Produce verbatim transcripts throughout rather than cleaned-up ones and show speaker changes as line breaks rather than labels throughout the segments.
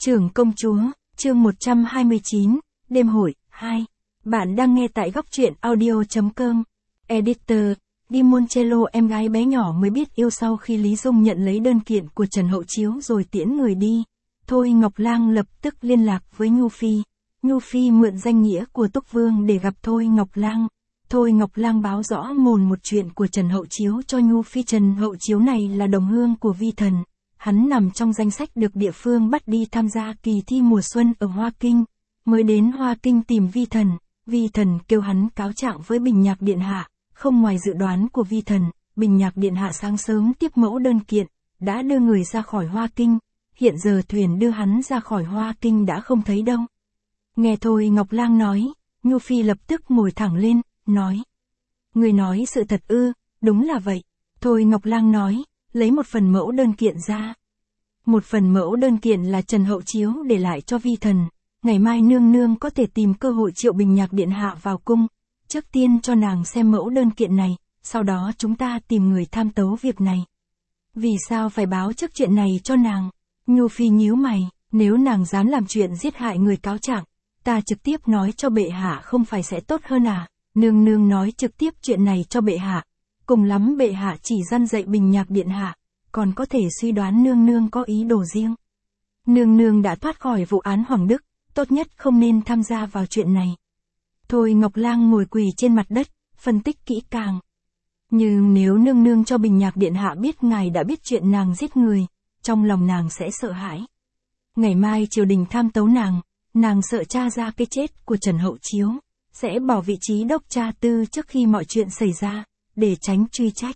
Trưởng công chúa, chương một trăm hai mươi chín, đêm hội, hai. Bạn đang nghe tại góc truyện audio chấm com. Editor, Limoncello em gái bé nhỏ mới biết yêu sau khi Lý Dung nhận lấy đơn kiện của Trần Hậu Chiếu rồi tiễn người đi. Thôi Ngọc Lang lập tức liên lạc với Nhu Phi. Nhu Phi mượn danh nghĩa của Túc Vương để gặp Thôi Ngọc Lang. Thôi Ngọc Lang báo rõ mồn một chuyện của Trần Hậu Chiếu cho Nhu Phi. Trần Hậu Chiếu này là đồng hương của Vi Thần. Hắn nằm trong danh sách được địa phương bắt đi tham gia kỳ thi mùa xuân ở Hoa Kinh. Mới đến Hoa Kinh tìm Vi Thần, Vi Thần kêu hắn cáo trạng với Bình Nhạc Điện Hạ. Không ngoài dự đoán của Vi Thần, Bình Nhạc Điện Hạ sáng sớm tiếp mẫu đơn kiện, đã đưa người ra khỏi Hoa Kinh. Hiện giờ thuyền đưa hắn ra khỏi Hoa Kinh đã không thấy đâu. Nghe Thôi Ngọc Lang nói, Nhu Phi lập tức ngồi thẳng lên, nói. Người nói sự thật ư? Đúng là vậy. Thôi Ngọc Lang nói, lấy một phần mẫu đơn kiện ra. Một phần mẫu đơn kiện là Trần Hậu Chiếu để lại cho Vi Thần. Ngày mai nương nương có thể tìm cơ hội triệu Bình Nhạc Điện Hạ vào cung. Trước tiên cho nàng xem mẫu đơn kiện này, sau đó chúng ta tìm người tham tấu việc này. Vì sao phải báo trước chuyện này cho nàng? Nhu Phi nhíu mày, nếu nàng dám làm chuyện giết hại người cáo trạng, ta trực tiếp nói cho bệ hạ không phải sẽ tốt hơn à? Nương nương nói trực tiếp chuyện này cho bệ hạ. Cùng lắm bệ hạ chỉ răn dạy Bình Nhạc Điện Hạ, còn có thể suy đoán nương nương có ý đồ riêng. Nương nương đã thoát khỏi vụ án Hoàng Đức, tốt nhất không nên tham gia vào chuyện này. Thôi Ngọc Lang ngồi quỳ trên mặt đất, phân tích kỹ càng. Nhưng nếu nương nương cho Bình Nhạc Điện Hạ biết ngài đã biết chuyện nàng giết người, trong lòng nàng sẽ sợ hãi. Ngày mai triều đình tham tấu nàng, nàng sợ tra ra cái chết của Trần Hậu Chiếu, sẽ bỏ vị trí đốc tra tư trước khi mọi chuyện xảy ra, để tránh truy trách.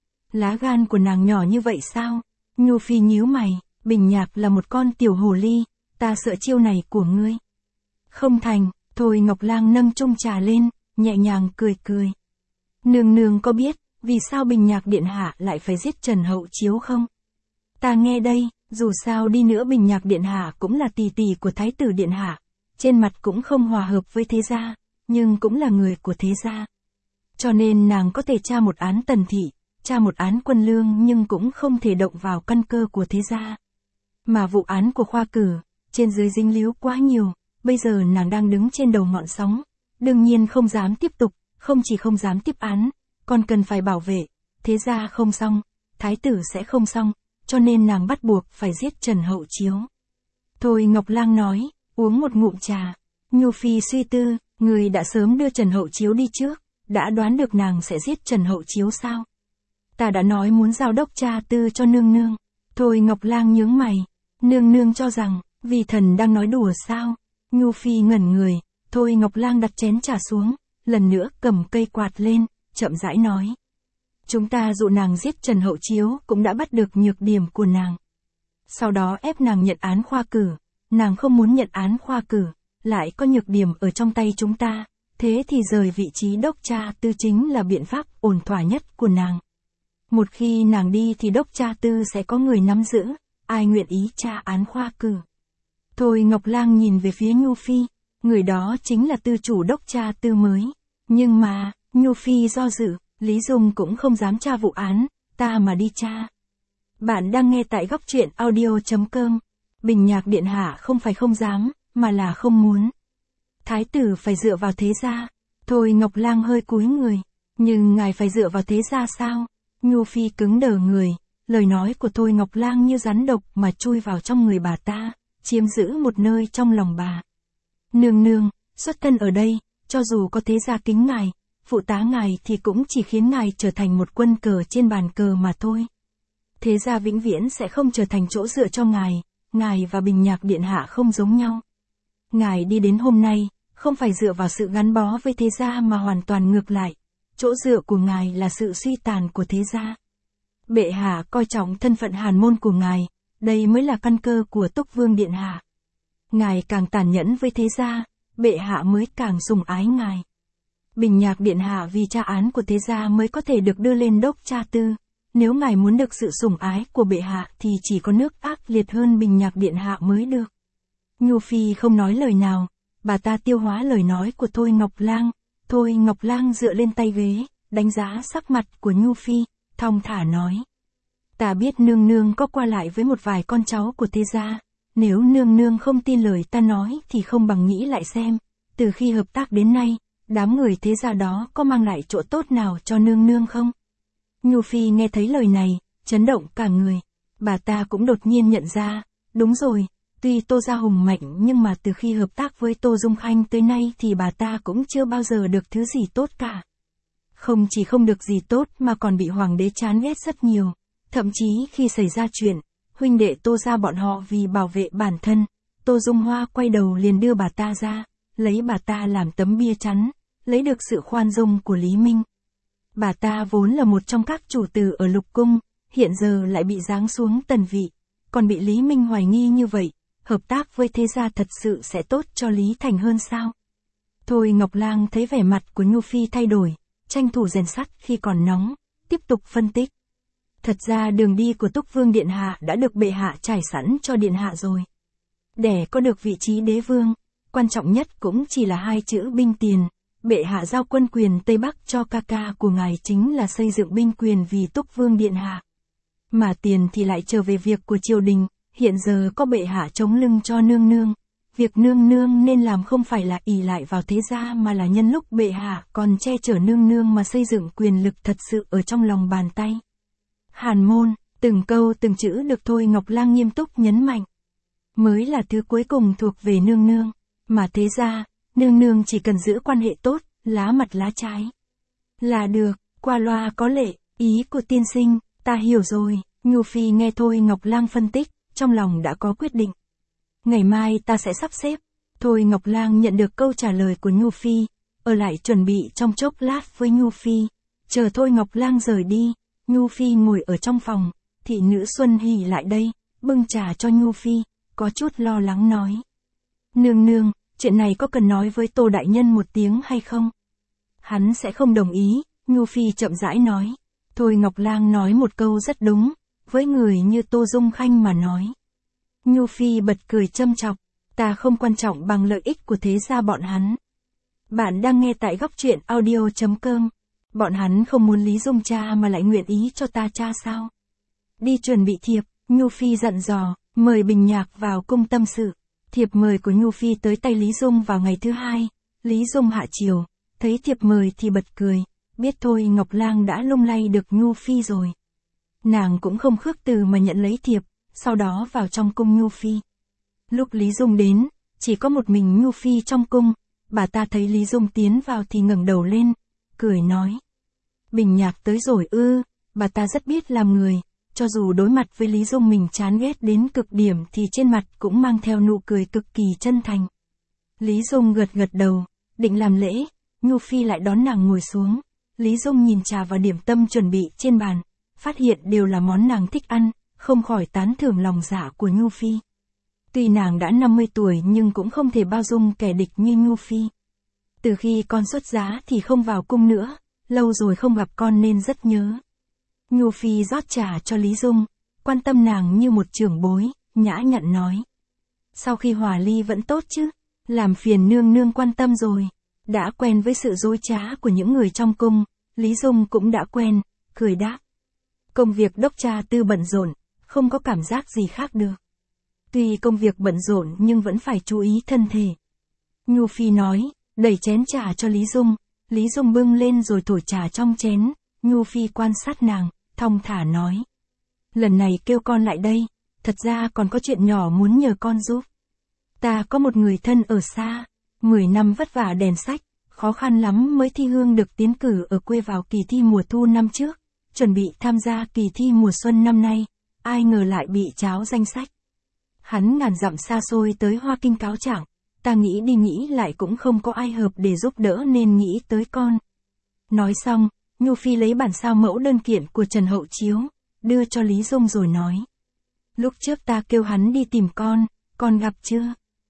Lá gan của nàng nhỏ như vậy sao? Nhu Phi nhíu mày, Bình Nhạc là một con tiểu hồ ly, ta sợ chiêu này của ngươi. Không thành, Thôi Ngọc Lang nâng chung trà lên, nhẹ nhàng cười cười. Nương nương có biết, vì sao Bình Nhạc Điện Hạ lại phải giết Trần Hậu Chiếu không? Ta nghe đây, dù sao đi nữa Bình Nhạc Điện Hạ cũng là tỷ tỷ của Thái tử Điện Hạ, trên mặt cũng không hòa hợp với thế gia, nhưng cũng là người của thế gia. Cho nên nàng có thể tra một án Tần Thị, tra một án Quân Lương nhưng cũng không thể động vào căn cơ của thế gia. Mà vụ án của Khoa Cử, trên dưới dính líu quá nhiều, bây giờ nàng đang đứng trên đầu ngọn sóng, đương nhiên không dám tiếp tục, không chỉ không dám tiếp án, còn cần phải bảo vệ, thế gia không xong, Thái tử sẽ không xong, cho nên nàng bắt buộc phải giết Trần Hậu Chiếu. Thôi Ngọc Lang nói, uống một ngụm trà. Nhu Phi suy tư, người đã sớm đưa Trần Hậu Chiếu đi trước, đã đoán được nàng sẽ giết Trần Hậu Chiếu sao? Ta đã nói muốn giao đốc tra tư cho nương nương. Thôi Ngọc Lang nhướng mày, nương nương cho rằng, Vi Thần đang nói đùa sao? Nhu Phi ngẩn người, Thôi Ngọc Lang đặt chén trà xuống, lần nữa cầm cây quạt lên, chậm rãi nói. Chúng ta dụ nàng giết Trần Hậu Chiếu cũng đã bắt được nhược điểm của nàng. Sau đó ép nàng nhận án Khoa Cử, nàng không muốn nhận án Khoa Cử, lại có nhược điểm ở trong tay chúng ta, thế thì rời vị trí đốc tra tư chính là biện pháp ổn thỏa nhất của nàng. Một khi nàng đi thì đốc tra tư sẽ có người nắm giữ, ai nguyện ý tra án Khoa Cử. Thôi Ngọc Lang nhìn về phía Nhu Phi, người đó chính là tư chủ đốc tra tư mới. Nhưng mà, Nhu Phi do dự, Lý Dung cũng không dám tra vụ án, ta mà đi tra. Bạn đang nghe tại góc truyện audio chấm com. Bình Nhạc Điện Hạ không phải không dám, mà là không muốn. Thái tử phải dựa vào thế gia. Thôi Ngọc Lang hơi cúi người. Nhưng ngài phải dựa vào thế gia sao? Nhu Phi cứng đờ người. Lời nói của Thôi Ngọc Lang như rắn độc mà chui vào trong người bà ta, chiếm giữ một nơi trong lòng bà. Nương nương, xuất thân ở đây, cho dù có thế gia kính ngài, phụ tá ngài thì cũng chỉ khiến ngài trở thành một quân cờ trên bàn cờ mà thôi. Thế gia vĩnh viễn sẽ không trở thành chỗ dựa cho ngài, ngài và Bình Nhạc Điện Hạ không giống nhau. Ngài đi đến hôm nay, không phải dựa vào sự gắn bó với thế gia mà hoàn toàn ngược lại, chỗ dựa của ngài là sự suy tàn của thế gia. Bệ hạ coi trọng thân phận hàn môn của ngài, đây mới là căn cơ của Túc Vương Điện Hạ. Ngài càng tàn nhẫn với thế gia, bệ hạ mới càng sủng ái ngài. Bình Nhạc Điện Hạ vì tra án của thế gia mới có thể được đưa lên đốc tra tư. Nếu ngài muốn được sự sủng ái của bệ hạ thì chỉ có nước ác liệt hơn Bình Nhạc Điện Hạ mới được. Nhu Phi không nói lời nào, bà ta tiêu hóa lời nói của Thôi Ngọc Lang. Thôi Ngọc Lang dựa lên tay ghế, đánh giá sắc mặt của Nhu Phi, thong thả nói. Ta biết nương nương có qua lại với một vài con cháu của thế gia, Nếu nương nương không tin lời ta nói thì không bằng nghĩ lại xem, từ khi hợp tác đến nay, đám người thế gia đó có mang lại chỗ tốt nào cho nương nương không? Nhu Phi nghe thấy lời này, chấn động cả người. Bà ta cũng đột nhiên nhận ra, đúng rồi, tuy Tô gia hùng mạnh nhưng mà từ khi hợp tác với Tô Dung Khanh tới nay thì bà ta cũng chưa bao giờ được thứ gì tốt cả. Không chỉ không được gì tốt mà còn bị hoàng đế chán ghét rất nhiều. Thậm chí khi xảy ra chuyện, huynh đệ Tô gia bọn họ vì bảo vệ bản thân, Tô Dung Hoa quay đầu liền đưa bà ta ra, lấy bà ta làm tấm bia chắn, lấy được sự khoan dung của Lý Minh. Bà ta vốn là một trong các chủ tử ở Lục Cung, hiện giờ lại bị giáng xuống tần vị, còn bị Lý Minh hoài nghi như vậy, hợp tác với thế gia thật sự sẽ tốt cho Lý Thành hơn sao? Thôi Ngọc Lang thấy vẻ mặt của Nhu Phi thay đổi, tranh thủ rèn sắt khi còn nóng, tiếp tục phân tích. Thật ra đường đi của Túc Vương Điện Hạ đã được bệ hạ trải sẵn cho Điện Hạ rồi. Để có được vị trí đế vương, quan trọng nhất cũng chỉ là hai chữ binh tiền. Bệ hạ giao quân quyền Tây Bắc cho ca ca của ngài chính là xây dựng binh quyền vì Túc Vương Điện Hạ. Mà tiền thì lại trở về việc của triều đình, hiện giờ có bệ hạ chống lưng cho nương nương. Việc nương nương nên làm không phải là ỷ lại vào thế gia mà là nhân lúc bệ hạ còn che chở nương nương mà xây dựng quyền lực thật sự ở trong lòng bàn tay. Hàn môn, từng câu từng chữ được Thôi Ngọc Lang nghiêm túc nhấn mạnh. Mới là thứ cuối cùng thuộc về nương nương, mà thế ra, nương nương chỉ cần giữ quan hệ tốt, lá mặt lá trái. Là được, qua loa có lệ, ý của tiên sinh, ta hiểu rồi. Nhu Phi nghe Thôi Ngọc Lang phân tích, trong lòng đã có quyết định. Ngày mai ta sẽ sắp xếp. Thôi Ngọc Lang nhận được câu trả lời của Nhu Phi, ở lại chuẩn bị trong chốc lát với Nhu Phi. Chờ Thôi Ngọc Lang rời đi, Nhu Phi ngồi ở trong phòng, thị nữ Xuân Hỷ lại đây, bưng trà cho Nhu Phi, có chút lo lắng nói. Nương nương, chuyện này có cần nói với Tô Đại Nhân một tiếng hay không? Hắn sẽ không đồng ý, Nhu Phi chậm rãi nói. Thôi Ngọc Lang nói một câu rất đúng, với người như Tô Dung Khanh mà nói. Nhu Phi bật cười châm chọc, ta không quan trọng bằng lợi ích của thế gia bọn hắn. Bạn đang nghe tại góc truyện audio chấm com. Bọn hắn không muốn Lý Dung cha mà lại nguyện ý cho ta cha sao? Đi chuẩn bị thiệp, Nhu Phi dặn dò, mời Bình Nhạc vào cung tâm sự. Thiệp mời của Nhu Phi tới tay Lý Dung vào ngày thứ hai, Lý Dung hạ chiều, thấy thiệp mời thì bật cười, biết thôi Ngọc Lang đã lung lay được Nhu Phi rồi. Nàng cũng không khước từ mà nhận lấy thiệp, sau đó vào trong cung Nhu Phi. Lúc Lý Dung đến, chỉ có một mình Nhu Phi trong cung, bà ta thấy Lý Dung tiến vào thì ngẩng đầu lên, cười nói. Bình Nhạc tới rồi ư, bà ta rất biết làm người, cho dù đối mặt với Lý Dung mình chán ghét đến cực điểm thì trên mặt cũng mang theo nụ cười cực kỳ chân thành. Lý Dung gật gật đầu, định làm lễ, Nhu Phi lại đón nàng ngồi xuống. Lý Dung nhìn trà và điểm tâm chuẩn bị trên bàn, phát hiện đều là món nàng thích ăn, không khỏi tán thưởng lòng dạ của Nhu Phi. Tuy nàng đã năm mươi tuổi nhưng cũng không thể bao dung kẻ địch như Nhu Phi. Từ khi con xuất giá thì không vào cung nữa, lâu rồi không gặp con nên rất nhớ. Nhu Phi rót trà cho Lý Dung, quan tâm nàng như một trưởng bối, nhã nhặn nói. Sau khi hòa ly vẫn tốt chứ, làm phiền nương nương quan tâm rồi. Đã quen với sự dối trá của những người trong cung, Lý Dung cũng đã quen, cười đáp. Công việc đốc tra tư bận rộn, không có cảm giác gì khác được. Tuy công việc bận rộn nhưng vẫn phải chú ý thân thể. Nhu Phi nói, đẩy chén trà cho Lý Dung, Lý Dung bưng lên rồi thổi trà trong chén, Nhu Phi quan sát nàng, thong thả nói. Lần này kêu con lại đây, thật ra còn có chuyện nhỏ muốn nhờ con giúp. Ta có một người thân ở xa, mười năm vất vả đèn sách, khó khăn lắm mới thi hương được tiến cử ở quê vào kỳ thi mùa thu năm trước, chuẩn bị tham gia kỳ thi mùa xuân năm nay, ai ngờ lại bị tráo danh sách. Hắn ngàn dặm xa xôi tới Hoa Kinh cáo trạng, ta nghĩ đi nghĩ lại cũng không có ai hợp để giúp đỡ nên nghĩ tới con. Nói xong, Nhu Phi lấy bản sao mẫu đơn kiện của Trần Hậu Chiếu, đưa cho Lý Dung rồi nói. Lúc trước ta kêu hắn đi tìm con, con gặp chưa?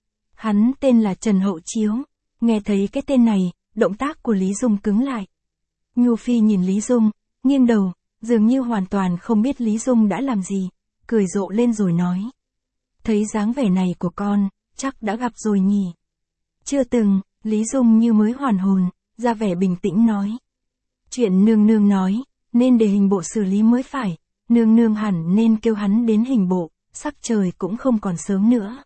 Hắn tên là Trần Hậu Chiếu, nghe thấy cái tên này, động tác của Lý Dung cứng lại. Nhu Phi nhìn Lý Dung, nghiêng đầu, dường như hoàn toàn không biết Lý Dung đã làm gì, cười rộ lên rồi nói. Thấy dáng vẻ này của con, chắc đã gặp rồi nhỉ? Chưa từng, Lý Dung như mới hoàn hồn, ra vẻ bình tĩnh nói. Chuyện nương nương nói, nên để hình bộ xử lý mới phải, nương nương hẳn nên kêu hắn đến hình bộ, sắc trời cũng không còn sớm nữa.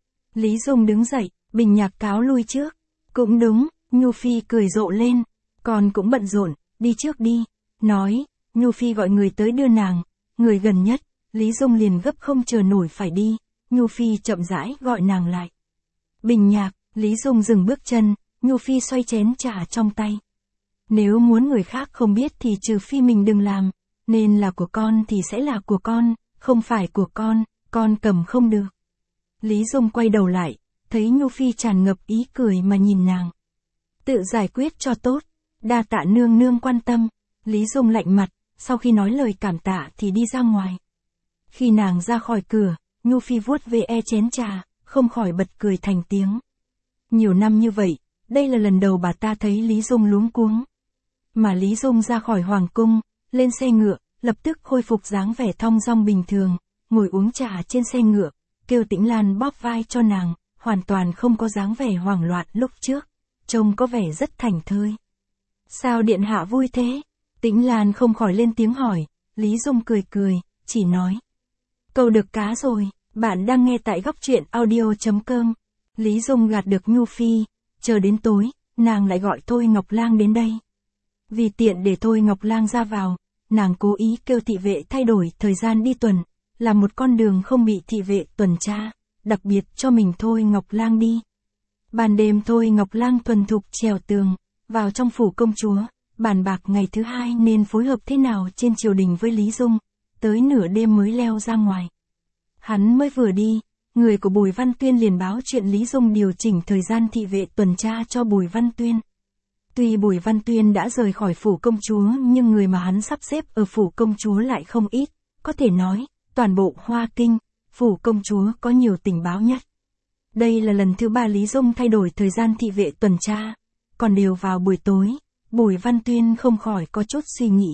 Lý Dung đứng dậy, Bình Nhạc cáo lui trước. Cũng đúng, Nhu Phi cười rộ lên, con cũng bận rộn, đi trước đi. Nói, Nhu Phi gọi người tới đưa nàng, người gần nhất, Lý Dung liền gấp không chờ nổi phải đi. Nhu Phi chậm rãi gọi nàng lại. Bình Nhạc, Lý Dung dừng bước chân, Nhu Phi xoay chén trà trong tay. Nếu muốn người khác không biết thì trừ phi mình đừng làm, nên là của con thì sẽ là của con, không phải của con, con cầm không được. Lý Dung quay đầu lại, thấy Nhu Phi tràn ngập ý cười mà nhìn nàng. Tự giải quyết cho tốt, đa tạ nương nương quan tâm. Lý Dung lạnh mặt, sau khi nói lời cảm tạ thì đi ra ngoài. Khi nàng ra khỏi cửa, Nhu Phi vuốt về e chén trà, không khỏi bật cười thành tiếng. Nhiều năm như vậy, đây là lần đầu bà ta thấy Lý Dung luống cuống. Mà Lý Dung ra khỏi hoàng cung, lên xe ngựa, lập tức khôi phục dáng vẻ thong dong bình thường, ngồi uống trà trên xe ngựa, kêu Tĩnh Lan bóp vai cho nàng, hoàn toàn không có dáng vẻ hoảng loạn lúc trước, trông có vẻ rất thảnh thơi. Sao điện hạ vui thế? Tĩnh Lan không khỏi lên tiếng hỏi, Lý Dung cười cười, chỉ nói. Câu được cá rồi, bạn đang nghe tại góc truyện audio.com. Lý Dung gạt được Nhu Phi, chờ đến tối, nàng lại gọi Thôi Ngọc Lang đến đây. Vì tiện để Thôi Ngọc Lang ra vào, nàng cố ý kêu thị vệ thay đổi thời gian đi tuần, làm một con đường không bị thị vệ tuần tra, đặc biệt cho mình Thôi Ngọc Lang đi. Ban đêm Thôi Ngọc Lang thuần thục trèo tường, vào trong phủ công chúa, bàn bạc ngày thứ hai nên phối hợp thế nào trên triều đình với Lý Dung, tới nửa đêm mới leo ra ngoài. Hắn mới vừa đi, người của Bùi Văn Tuyên liền báo chuyện Lý Dung điều chỉnh thời gian thị vệ tuần tra cho Bùi Văn Tuyên. Tuy Bùi Văn Tuyên đã rời khỏi phủ công chúa nhưng người mà hắn sắp xếp ở phủ công chúa lại không ít, có thể nói, toàn bộ Hoa Kinh, phủ công chúa có nhiều tình báo nhất. Đây là lần thứ ba Lý Dung thay đổi thời gian thị vệ tuần tra, còn đều vào buổi tối, Bùi Văn Tuyên không khỏi có chút suy nghĩ.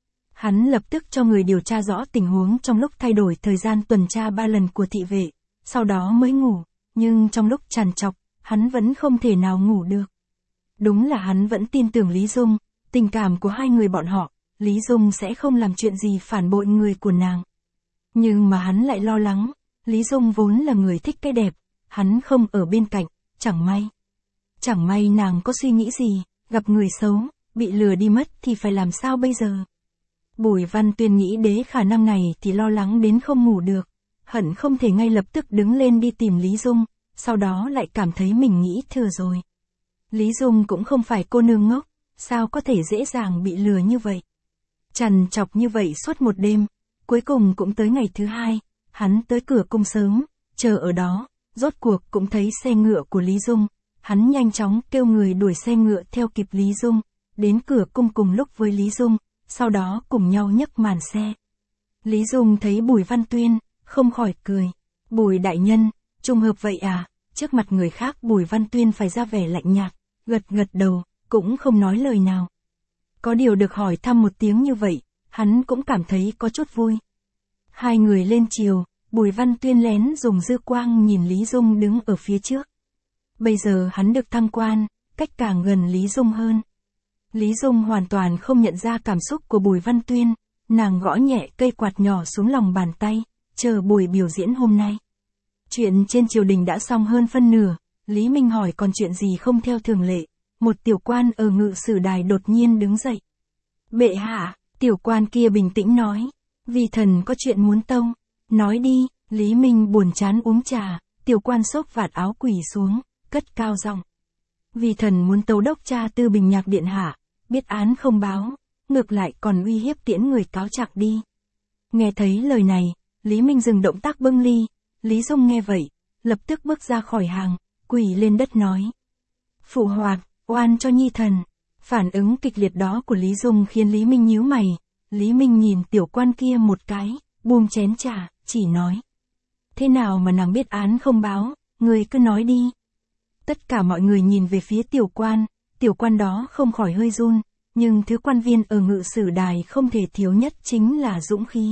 Hắn lập tức cho người điều tra rõ tình huống trong lúc thay đổi thời gian tuần tra ba lần của thị vệ, sau đó mới ngủ, nhưng trong lúc trằn trọc, hắn vẫn không thể nào ngủ được. Đúng là hắn vẫn tin tưởng Lý Dung, tình cảm của hai người bọn họ, Lý Dung sẽ không làm chuyện gì phản bội người của nàng. Nhưng mà hắn lại lo lắng, Lý Dung vốn là người thích cái đẹp, hắn không ở bên cạnh, chẳng may. Chẳng may nàng có suy nghĩ gì, gặp người xấu, bị lừa đi mất thì phải làm sao bây giờ? Bùi Văn Tuyên nghĩ đến khả năng này thì lo lắng đến không ngủ được, hận không thể ngay lập tức đứng lên đi tìm Lý Dung, sau đó lại cảm thấy mình nghĩ thừa rồi. Lý Dung cũng không phải cô nương ngốc, sao có thể dễ dàng bị lừa như vậy? Trằn trọc như vậy suốt một đêm, cuối cùng cũng tới ngày thứ hai, hắn tới cửa cung sớm, chờ ở đó, rốt cuộc cũng thấy xe ngựa của Lý Dung, hắn nhanh chóng kêu người đuổi xe ngựa theo kịp Lý Dung, đến cửa cung cùng lúc với Lý Dung, sau đó cùng nhau nhấc màn xe. Lý Dung thấy Bùi Văn Tuyên, không khỏi cười. Bùi đại nhân, trùng hợp vậy à? Trước mặt người khác Bùi Văn Tuyên phải ra vẻ lạnh nhạt, gật gật đầu, cũng không nói lời nào. Có điều được hỏi thăm một tiếng như vậy, hắn cũng cảm thấy có chút vui. Hai người lên chiều, Bùi Văn Tuyên lén dùng dư quang nhìn Lý Dung đứng ở phía trước. Bây giờ hắn được thăng quan, cách càng gần Lý Dung hơn. Lý Dung hoàn toàn không nhận ra cảm xúc của Bùi Văn Tuyên, nàng gõ nhẹ cây quạt nhỏ xuống lòng bàn tay, chờ buổi biểu diễn hôm nay. Chuyện trên triều đình đã xong hơn phân nửa, Lý Minh hỏi còn chuyện gì không theo thường lệ, một tiểu quan ở ngự sử đài đột nhiên đứng dậy. Bệ hạ, tiểu quan kia bình tĩnh nói, vì thần có chuyện muốn tông, nói đi. Lý Minh buồn chán uống trà, tiểu quan xốc vạt áo quỳ xuống, cất cao giọng. Vì thần muốn tấu đốc cha Tư Bình Nhạc điện hạ, biết án không báo, ngược lại còn uy hiếp tiễn người cáo trạng đi. Nghe thấy lời này, Lý Minh dừng động tác bưng ly, Lý Dung nghe vậy, lập tức bước ra khỏi hàng, quỳ lên đất nói. Phụ hoàng, oan cho nhi thần. Phản ứng kịch liệt đó của Lý Dung khiến Lý Minh nhíu mày, Lý Minh nhìn tiểu quan kia một cái, buông chén trà, chỉ nói. Thế nào mà nàng biết án không báo, người cứ nói đi. Tất cả mọi người nhìn về phía tiểu quan, tiểu quan đó không khỏi hơi run, nhưng thứ quan viên ở ngự sử đài không thể thiếu nhất chính là dũng khí.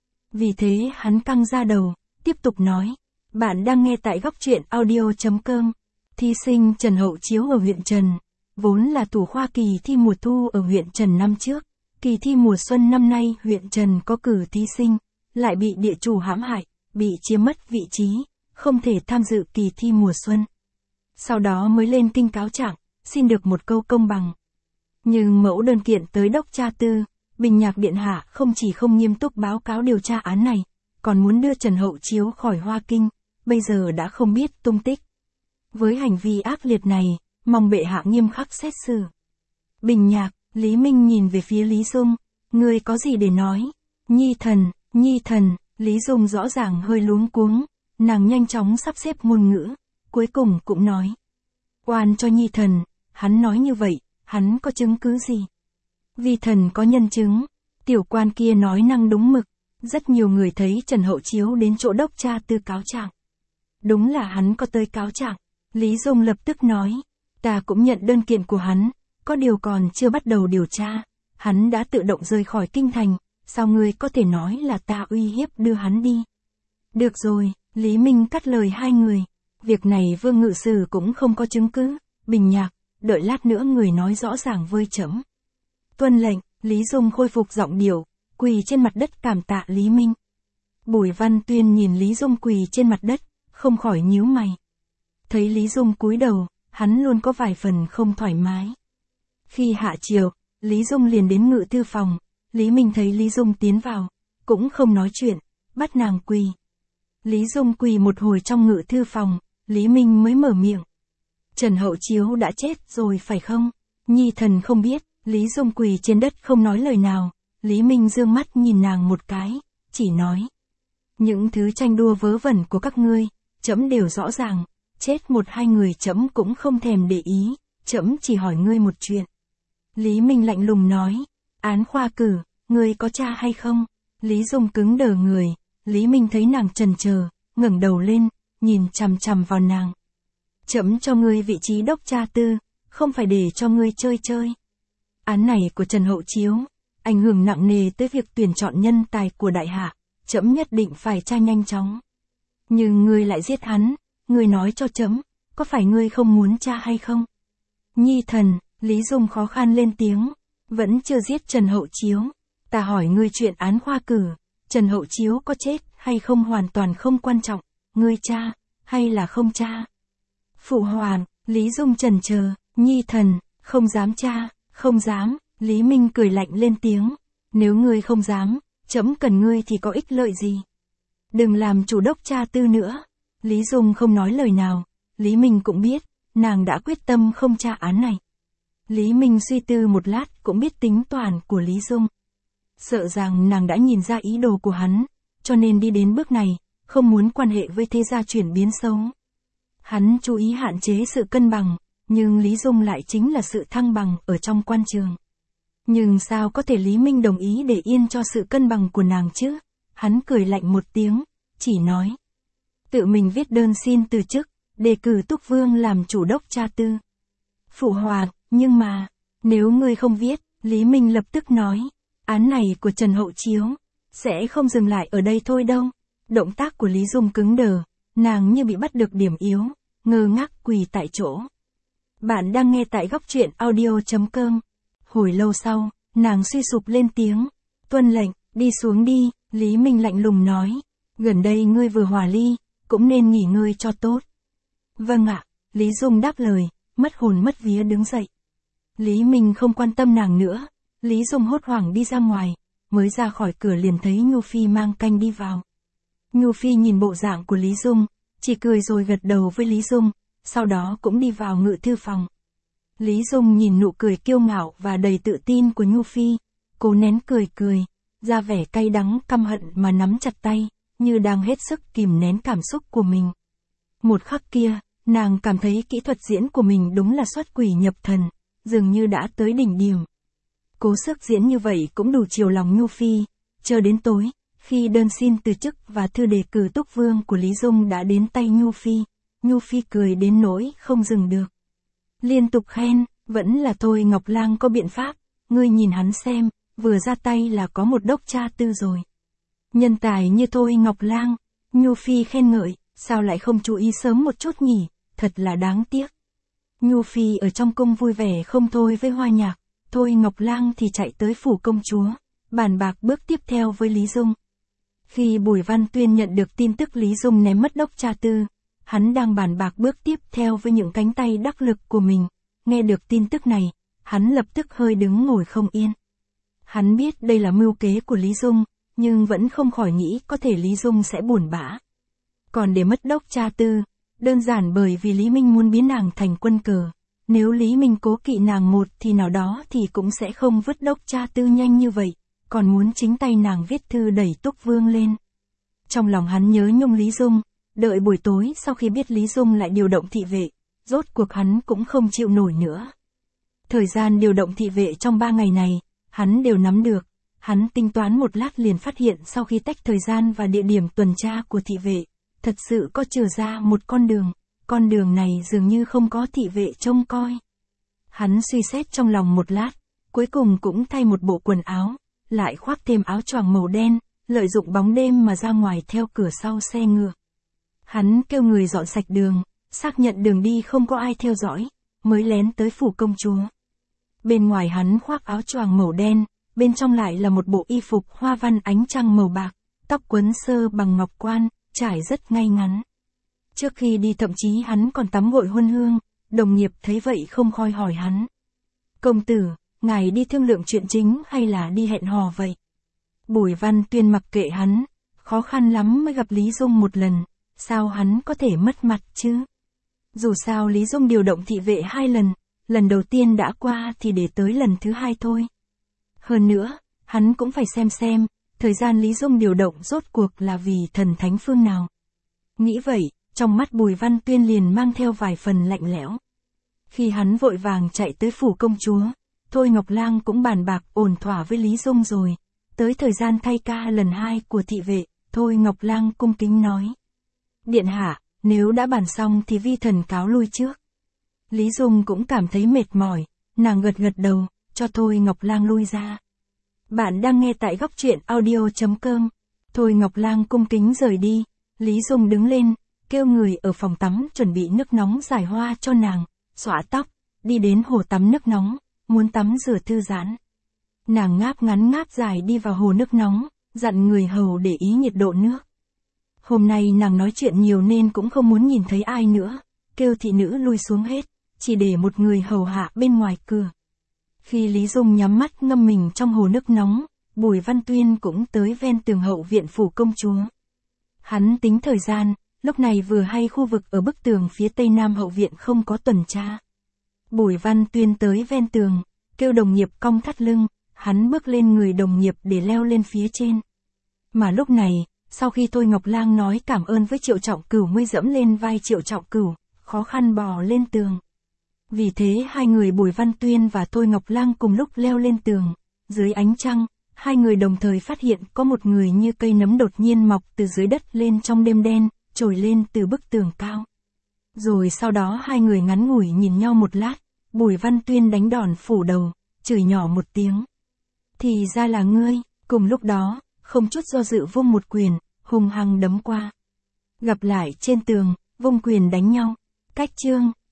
Vì thế hắn căng ra đầu, tiếp tục nói, bạn đang nghe tại góc truyện audio.com. Thí sinh Trần Hậu Chiếu ở huyện Trần, vốn là thủ khoa kỳ thi mùa thu ở huyện Trần năm trước, kỳ thi mùa xuân năm nay huyện Trần có cử thí sinh, lại bị địa chủ hãm hại, bị chiếm mất vị trí, không thể tham dự kỳ thi mùa xuân. Sau đó mới lên kinh cáo trạng, xin được một câu công bằng. Nhưng mẫu đơn kiện tới đốc tra tư, Bình Nhạc Điện Hạ không chỉ không nghiêm túc báo cáo điều tra án này, còn muốn đưa Trần Hậu Chiếu khỏi Hoa Kinh, bây giờ đã không biết tung tích. Với hành vi ác liệt này, mong bệ hạ nghiêm khắc xét xử. Bình Nhạc, Lý Minh nhìn về phía Lý Dung, ngươi có gì để nói? Nhi thần, nhi thần, Lý Dung rõ ràng hơi luống cuống, nàng nhanh chóng sắp xếp ngôn ngữ, cuối cùng cũng nói. Oan cho nhi thần, hắn nói như vậy, hắn có chứng cứ gì? Vi thần có nhân chứng, tiểu quan kia nói năng đúng mực, rất nhiều người thấy Trần Hậu Chiếu đến chỗ đốc tra tư cáo trạng. Đúng là hắn có tới cáo trạng, Lý Dung lập tức nói, ta cũng nhận đơn kiện của hắn, có điều còn chưa bắt đầu điều tra, hắn đã tự động rời khỏi kinh thành, sao ngươi có thể nói là ta uy hiếp đưa hắn đi? Được rồi, Lý Minh cắt lời hai người, việc này Vương Ngự Sử cũng không có chứng cứ, Bình Nhạc, đợi lát nữa người nói rõ ràng với trẫm. Tuân lệnh, Lý Dung khôi phục giọng điệu, quỳ trên mặt đất cảm tạ Lý Minh. Bùi Văn Tuyên nhìn Lý Dung quỳ trên mặt đất, không khỏi nhíu mày. Thấy Lý Dung cúi đầu, hắn luôn có vài phần không thoải mái. Khi hạ chiều, Lý Dung liền đến ngự thư phòng, Lý Minh thấy Lý Dung tiến vào, cũng không nói chuyện, bắt nàng quỳ. Lý Dung quỳ một hồi trong ngự thư phòng, Lý Minh mới mở miệng. Trần Hậu Chiếu đã chết rồi phải không? Nhi thần không biết, Lý Dung quỳ trên đất không nói lời nào, Lý Minh dương mắt nhìn nàng một cái, chỉ nói. Những thứ tranh đua vớ vẩn của các ngươi, trẫm đều rõ ràng, chết một hai người trẫm cũng không thèm để ý, trẫm chỉ hỏi ngươi một chuyện. Lý Minh lạnh lùng nói, án khoa cử, ngươi có tra hay không? Lý Dung cứng đờ người, Lý Minh thấy nàng chần chờ, ngẩng đầu lên, nhìn chằm chằm vào nàng. Trẫm cho ngươi vị trí đốc tra tư, không phải để cho ngươi chơi chơi. Án này của Trần Hậu Chiếu, ảnh hưởng nặng nề tới việc tuyển chọn nhân tài của đại hạ, trẫm nhất định phải tra nhanh chóng. Nhưng ngươi lại giết hắn, ngươi nói cho trẫm, có phải ngươi không muốn tra hay không? Nhi thần, Lý Dung khó khăn lên tiếng, vẫn chưa giết Trần Hậu Chiếu, ta hỏi ngươi chuyện án khoa cử, Trần Hậu Chiếu có chết hay không hoàn toàn không quan trọng, ngươi tra, hay là không tra? Phụ hoàng, Lý Dung chần chờ, nhi thần, không dám tra, không dám, Lý Minh cười lạnh lên tiếng, nếu ngươi không dám, trẫm cần ngươi thì có ích lợi gì? Đừng làm chủ đốc tra tư nữa. Lý Dung không nói lời nào, Lý Minh cũng biết, nàng đã quyết tâm không tra án này. Lý Minh suy tư một lát cũng biết tính toán của Lý Dung. Sợ rằng nàng đã nhìn ra ý đồ của hắn, cho nên đi đến bước này, không muốn quan hệ với thế gia chuyển biến xấu. Hắn chú ý hạn chế sự cân bằng, nhưng Lý Dung lại chính là sự thăng bằng ở trong quan trường. Nhưng sao có thể Lý Minh đồng ý để yên cho sự cân bằng của nàng chứ? Hắn cười lạnh một tiếng, chỉ nói. Tự mình viết đơn xin từ chức, đề cử Túc Vương làm chủ đốc tra tư. Phụ hoàng, nhưng mà, nếu ngươi không viết, Lý Minh lập tức nói, án này của Trần Hậu Chiếu, sẽ không dừng lại ở đây thôi đâu. Động tác của Lý Dung cứng đờ, nàng như bị bắt được điểm yếu, ngơ ngác quỳ tại chỗ. Bạn đang nghe tại góc truyện audio chấm com. Hồi lâu sau, nàng suy sụp lên tiếng, tuân lệnh, đi xuống đi, Lý Minh lạnh lùng nói, gần đây ngươi vừa hòa ly, cũng nên nghỉ ngơi cho tốt. Vâng ạ, Lý Dung đáp lời, mất hồn mất vía đứng dậy. Lý Minh không quan tâm nàng nữa, Lý Dung hốt hoảng đi ra ngoài, mới ra khỏi cửa liền thấy Nhu Phi mang canh đi vào. Nhu Phi nhìn bộ dạng của Lý Dung, chỉ cười rồi gật đầu với Lý Dung, sau đó cũng đi vào ngự thư phòng. Lý Dung nhìn nụ cười kiêu ngạo và đầy tự tin của Nhu Phi, cố nén cười cười, ra vẻ cay đắng căm hận mà nắm chặt tay, như đang hết sức kìm nén cảm xúc của mình. Một khắc kia, nàng cảm thấy kỹ thuật diễn của mình đúng là xuất quỷ nhập thần, dường như đã tới đỉnh điểm. Cố sức diễn như vậy cũng đủ chiều lòng Nhu Phi, chờ đến tối, khi đơn xin từ chức và thư đề cử Túc Vương của Lý Dung đã đến tay Nhu Phi, Nhu Phi cười đến nỗi không dừng được. Liên tục khen, vẫn là Thôi Ngọc Lang có biện pháp, ngươi nhìn hắn xem, vừa ra tay là có một đốc tra tư rồi. Nhân tài như Thôi Ngọc Lang, Nhu Phi khen ngợi, sao lại không chú ý sớm một chút nhỉ, thật là đáng tiếc. Nhu Phi ở trong cung vui vẻ không thôi với Hoa Nhạc, Thôi Ngọc Lang thì chạy tới phủ công chúa, bàn bạc bước tiếp theo với Lý Dung. Khi Bùi Văn Tuyên nhận được tin tức Lý Dung ném mất đốc cha Tư, hắn đang bàn bạc bước tiếp theo với những cánh tay đắc lực của mình. Nghe được tin tức này, hắn lập tức hơi đứng ngồi không yên. Hắn biết đây là mưu kế của Lý Dung, nhưng vẫn không khỏi nghĩ có thể Lý Dung sẽ buồn bã. Còn để mất đốc cha Tư, đơn giản bởi vì Lý Minh muốn biến nàng thành quân cờ. Nếu Lý Minh cố kỵ nàng một thì nào đó thì cũng sẽ không vứt đốc cha Tư nhanh như vậy, còn muốn chính tay nàng viết thư đẩy Túc Vương lên. Trong lòng hắn nhớ nhung Lý Dung, đợi buổi tối sau khi biết Lý Dung lại điều động thị vệ, rốt cuộc hắn cũng không chịu nổi nữa. Thời gian điều động thị vệ trong ba ngày này, hắn đều nắm được, hắn tính toán một lát liền phát hiện sau khi tách thời gian và địa điểm tuần tra của thị vệ, thật sự có trở ra một con đường, con đường này dường như không có thị vệ trông coi. Hắn suy xét trong lòng một lát, cuối cùng cũng thay một bộ quần áo, lại khoác thêm áo choàng màu đen, lợi dụng bóng đêm mà ra ngoài theo cửa sau xe ngựa. Hắn kêu người dọn sạch đường, xác nhận đường đi không có ai theo dõi, mới lén tới phủ công chúa. Bên ngoài hắn khoác áo choàng màu đen, bên trong lại là một bộ y phục hoa văn ánh trăng màu bạc, tóc quấn sơ bằng ngọc quan, trải rất ngay ngắn. Trước khi đi thậm chí hắn còn tắm gội huân hương, đồng nghiệp thấy vậy không khỏi hỏi hắn. Công tử, ngài đi thương lượng chuyện chính hay là đi hẹn hò vậy? Bùi Văn Tuyên mặc kệ hắn, khó khăn lắm mới gặp Lý Dung một lần, sao hắn có thể mất mặt chứ? Dù sao Lý Dung điều động thị vệ hai lần, lần đầu tiên đã qua thì để tới lần thứ hai thôi. Hơn nữa, hắn cũng phải xem xem, thời gian Lý Dung điều động rốt cuộc là vì thần thánh phương nào. Nghĩ vậy, trong mắt Bùi Văn Tuyên liền mang theo vài phần lạnh lẽo. Khi hắn vội vàng chạy tới phủ công chúa, Thôi Ngọc Lang cũng bàn bạc ổn thỏa với Lý Dung rồi. Tới thời gian thay ca lần hai của thị vệ, Thôi Ngọc Lang cung kính nói. Điện hạ, nếu đã bàn xong thì vi thần cáo lui trước. Lý Dung cũng cảm thấy mệt mỏi, nàng gật gật đầu, cho Thôi Ngọc Lang lui ra. Bạn đang nghe tại góc truyện audio chấm com. Thôi Ngọc Lang cung kính rời đi, Lý Dung đứng lên, kêu người ở phòng tắm chuẩn bị nước nóng giải hoa cho nàng, xõa tóc, đi đến hồ tắm nước nóng, muốn tắm rửa thư giãn. Nàng ngáp ngắn ngáp dài đi vào hồ nước nóng, dặn người hầu để ý nhiệt độ nước. Hôm nay nàng nói chuyện nhiều nên cũng không muốn nhìn thấy ai nữa, kêu thị nữ lui xuống hết, chỉ để một người hầu hạ bên ngoài cửa. Khi Lý Dung nhắm mắt ngâm mình trong hồ nước nóng, Bùi Văn Tuyên cũng tới ven tường hậu viện phủ công chúa. Hắn tính thời gian, lúc này vừa hay khu vực ở bức tường phía tây nam hậu viện không có tuần tra. Bùi Văn Tuyên tới ven tường, kêu đồng nghiệp cong thắt lưng, hắn bước lên người đồng nghiệp để leo lên phía trên. Mà lúc này, sau khi Thôi Ngọc Lang nói cảm ơn với Triệu Trọng Cửu mới dẫm lên vai Triệu Trọng Cửu, khó khăn bò lên tường. Vì thế hai người Bùi Văn Tuyên và Thôi Ngọc Lang cùng lúc leo lên tường. Dưới ánh trăng, hai người đồng thời phát hiện có một người như cây nấm đột nhiên mọc từ dưới đất lên trong đêm đen, trồi lên từ bức tường cao. Rồi sau đó hai người ngắn ngủi nhìn nhau một lát, Bùi Văn Tuyên đánh đòn phủ đầu, chửi nhỏ một tiếng. Thì ra là ngươi, cùng lúc đó, không chút do dự vung một quyền, hung hăng đấm qua. Gặp lại trên tường, vung quyền đánh nhau. Cách chương